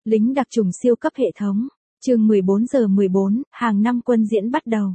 Lính đặc trùng siêu cấp hệ thống. Chương 14:14, hàng năm quân diễn bắt đầu.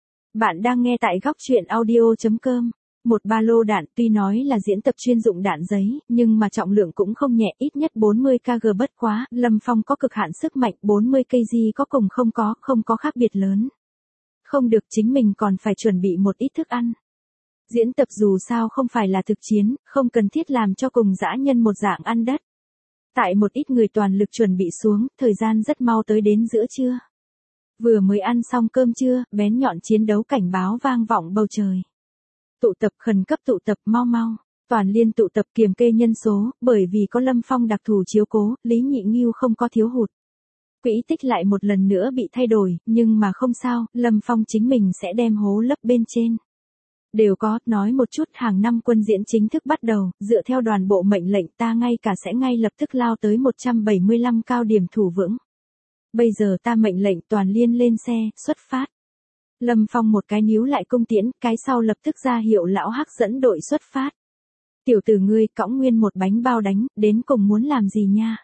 Bạn đang nghe tại góc truyện audio.com. Một ba lô đạn tuy nói là diễn tập chuyên dụng đạn giấy, nhưng mà trọng lượng cũng không nhẹ, ít nhất 40 kg bất quá. Lâm Phong có cực hạn sức mạnh, 40 kg có cùng không có khác biệt lớn. Không được, chính mình còn phải chuẩn bị một ít thức ăn. Diễn tập dù sao không phải là thực chiến, không cần thiết làm cho cùng dã nhân một dạng ăn đất. Tại một ít người toàn lực chuẩn bị xuống, thời gian rất mau tới đến giữa trưa. Vừa mới ăn xong cơm trưa, bén nhọn chiến đấu cảnh báo vang vọng bầu trời. Tụ tập, khẩn cấp tụ tập, mau mau. Toàn liên tụ tập kiềm kê nhân số, bởi vì có Lâm Phong đặc thù chiếu cố, Lý Nhị Nghiêu không có thiếu hụt. Quỹ tích lại một lần nữa bị thay đổi, nhưng mà không sao, Lâm Phong chính mình sẽ đem hố lấp bên trên. Đều có, nói một chút, hàng năm quân diễn chính thức bắt đầu, dựa theo đoàn bộ mệnh lệnh ta sẽ ngay lập tức lao tới 175 cao điểm thủ vững. Bây giờ ta mệnh lệnh toàn liên lên xe, xuất phát. Lâm Phong một cái níu lại cung tiễn, cái sau lập tức ra hiệu lão Hắc dẫn đội xuất phát. Tiểu tử ngươi cõng nguyên một bánh bao đánh, đến cùng muốn làm gì nha?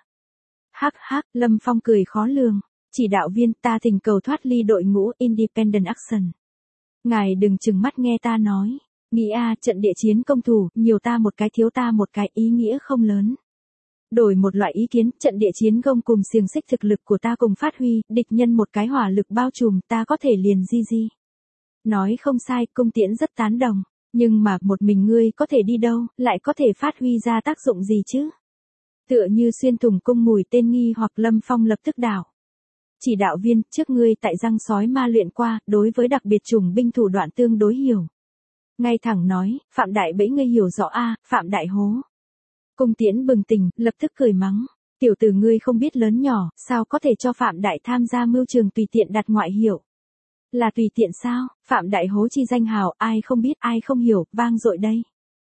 Hắc, Lâm Phong cười khó lường. Chỉ đạo viên, ta thỉnh cầu thoát ly đội ngũ Independent Action. Ngài đừng chừng mắt nghe ta nói. Nghĩ trận địa chiến công thủ, nhiều ta một cái thiếu ta một cái, ý nghĩa không lớn. Đổi một loại ý kiến, trận địa chiến gông cùng xiềng xích thực lực của ta cùng phát huy, địch nhân một cái hỏa lực bao trùm, ta có thể liền di. Nói không sai, cung tiễn rất tán đồng. Nhưng mà một mình ngươi có thể đi đâu, lại có thể phát huy ra tác dụng gì chứ? Tựa như xuyên thủng cung mùi tên nghi hoặc Lâm Phong lập tức đảo. Chỉ đạo viên, trước ngươi tại răng sói ma luyện qua, đối với đặc biệt chủng binh thủ đoạn tương đối hiểu. Ngay thẳng nói, Phạm Đại Bẫy ngươi hiểu rõ Phạm Đại Hố. Cung tiễn bừng tỉnh, lập tức cười mắng. Tiểu tử ngươi không biết lớn nhỏ, sao có thể cho Phạm Đại tham gia mưu trường tùy tiện đặt ngoại hiệu. Là tùy tiện sao, Phạm Đại Hố chi danh hào, ai không biết ai không hiểu, vang dội đây.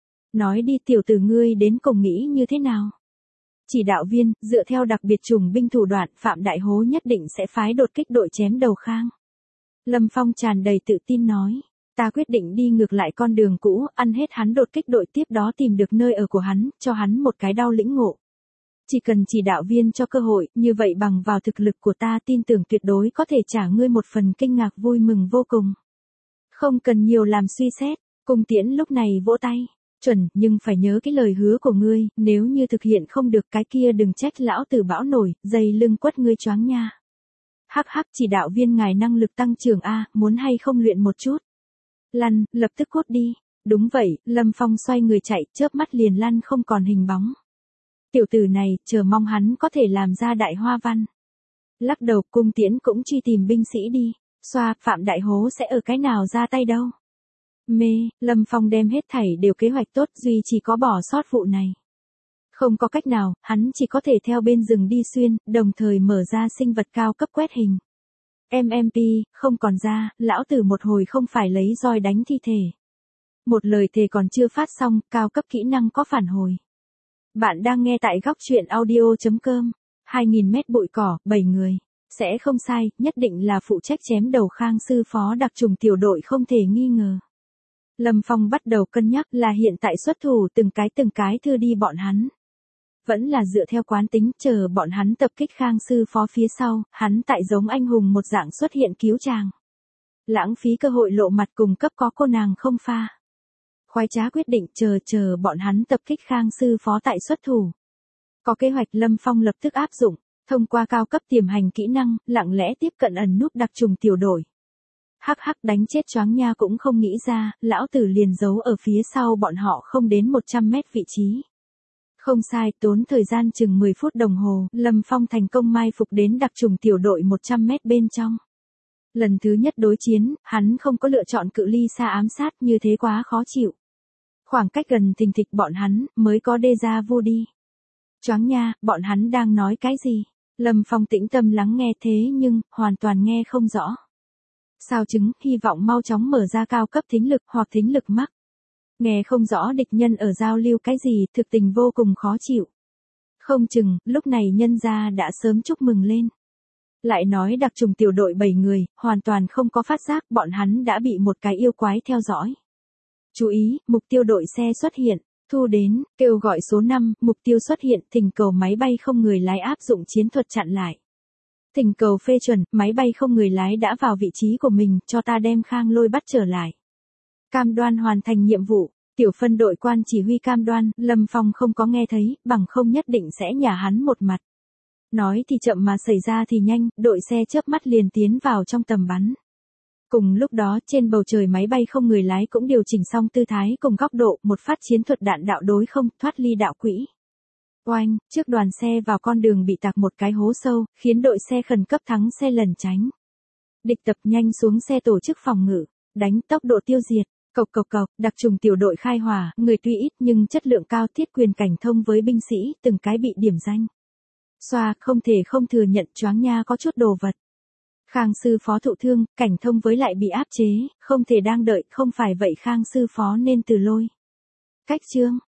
Nói đi tiểu tử ngươi đến cùng nghĩ như thế nào? Chỉ đạo viên, dựa theo đặc biệt chủng binh thủ đoạn, Phạm Đại Hố nhất định sẽ phái đột kích đội chém đầu Khang. Lâm Phong tràn đầy tự tin nói, ta quyết định đi ngược lại con đường cũ, ăn hết hắn đột kích đội, tiếp đó tìm được nơi ở của hắn, cho hắn một cái đau lĩnh ngộ. Chỉ cần chỉ đạo viên cho cơ hội, như vậy bằng vào thực lực của ta tin tưởng tuyệt đối có thể trả ngươi một phần kinh ngạc vui mừng vô cùng. Không cần nhiều làm suy xét, cung tiễn lúc này vỗ tay. Chuẩn, nhưng phải nhớ cái lời hứa của ngươi, nếu như thực hiện không được cái kia đừng trách lão tử bão nổi, dây lưng quất ngươi choáng nha. Hắc, chỉ đạo viên ngài năng lực tăng trưởng muốn hay không luyện một chút. Lăn, lập tức cốt đi. Đúng vậy, Lâm Phong xoay người chạy, chớp mắt liền lăn không còn hình bóng. Tiểu tử này, chờ mong hắn có thể làm ra đại hoa văn. Lắc đầu, cung tiễn cũng truy tìm binh sĩ đi. Phạm Đại Hố sẽ ở cái nào ra tay đâu. Lâm Phong đem hết thảy đều kế hoạch tốt, duy chỉ có bỏ sót vụ này. Không có cách nào, hắn chỉ có thể theo bên rừng đi xuyên, đồng thời mở ra sinh vật cao cấp quét hình. MMP, không còn ra, lão tử một hồi không phải lấy roi đánh thi thể. Một lời thề còn chưa phát xong, cao cấp kỹ năng có phản hồi. Bạn đang nghe tại góc truyện audio.com. 2000 mét bụi cỏ, 7 người. Sẽ không sai, nhất định là phụ trách chém đầu Khang sư phó đặc trùng tiểu đội không thể nghi ngờ. Lâm Phong bắt đầu cân nhắc là hiện tại xuất thủ từng cái thưa đi bọn hắn. Vẫn là dựa theo quán tính, chờ bọn hắn tập kích Khang sư phó phía sau, hắn tại giống anh hùng một dạng xuất hiện cứu chàng. Lãng phí cơ hội lộ mặt cùng cấp có cô nàng không pha. Khoái trá quyết định chờ bọn hắn tập kích Khang sư phó tại xuất thủ. Có kế hoạch Lâm Phong lập tức áp dụng, thông qua cao cấp tiềm hành kỹ năng, lặng lẽ tiếp cận ẩn núp đặc trùng tiểu đội. Hắc đánh chết choáng nha cũng không nghĩ ra, lão tử liền giấu ở phía sau bọn họ không đến 100 mét vị trí. Không sai, tốn thời gian chừng 10 phút đồng hồ, Lâm Phong thành công mai phục đến đặc trùng tiểu đội 100 mét bên trong. Lần thứ nhất đối chiến, hắn không có lựa chọn cự ly xa ám sát, như thế quá khó chịu. Khoảng cách gần thình thịch bọn hắn, mới có déjà vu đi. Choáng nha, bọn hắn đang nói cái gì? Lâm Phong tĩnh tâm lắng nghe thế nhưng, hoàn toàn nghe không rõ. Sao chứng, hy vọng mau chóng mở ra cao cấp thính lực hoặc thính lực mắc. Nghe không rõ địch nhân ở giao lưu cái gì, thực tình vô cùng khó chịu. Không chừng, lúc này nhân gia đã sớm chúc mừng lên. Lại nói đặc trùng tiểu đội 7 người, hoàn toàn không có phát giác bọn hắn đã bị một cái yêu quái theo dõi. Chú ý, mục tiêu đội xe xuất hiện. Thu đến, kêu gọi số 5, mục tiêu xuất hiện, thỉnh cầu máy bay không người lái áp dụng chiến thuật chặn lại. Thỉnh cầu phê chuẩn, máy bay không người lái đã vào vị trí của mình, cho ta đem Khang Lôi bắt trở lại. Cam đoan hoàn thành nhiệm vụ, tiểu phân đội quan chỉ huy cam đoan, Lâm Phong không có nghe thấy, bằng không nhất định sẽ nhả hắn một mặt. Nói thì chậm mà xảy ra thì nhanh, đội xe chớp mắt liền tiến vào trong tầm bắn. Cùng lúc đó trên bầu trời máy bay không người lái cũng điều chỉnh xong tư thái cùng góc độ, một phát chiến thuật đạn đạo đối không, thoát ly đạo quỹ. Oanh, trước đoàn xe vào con đường bị tạc một cái hố sâu, khiến đội xe khẩn cấp thắng xe lẩn tránh. Địch tập nhanh xuống xe tổ chức phòng ngự, đánh tốc độ tiêu diệt. Cộc cộc cộc, đặc trùng tiểu đội khai hỏa, người tuy ít nhưng chất lượng cao, thiết quyền cảnh thông với binh sĩ, từng cái bị điểm danh. Xoa, không thể không thừa nhận, choáng nha có chút đồ vật. Khang sư phó thụ thương, cảnh thông với lại bị áp chế, không thể đang đợi, không phải vậy Khang sư phó nên từ lôi. Cách chương,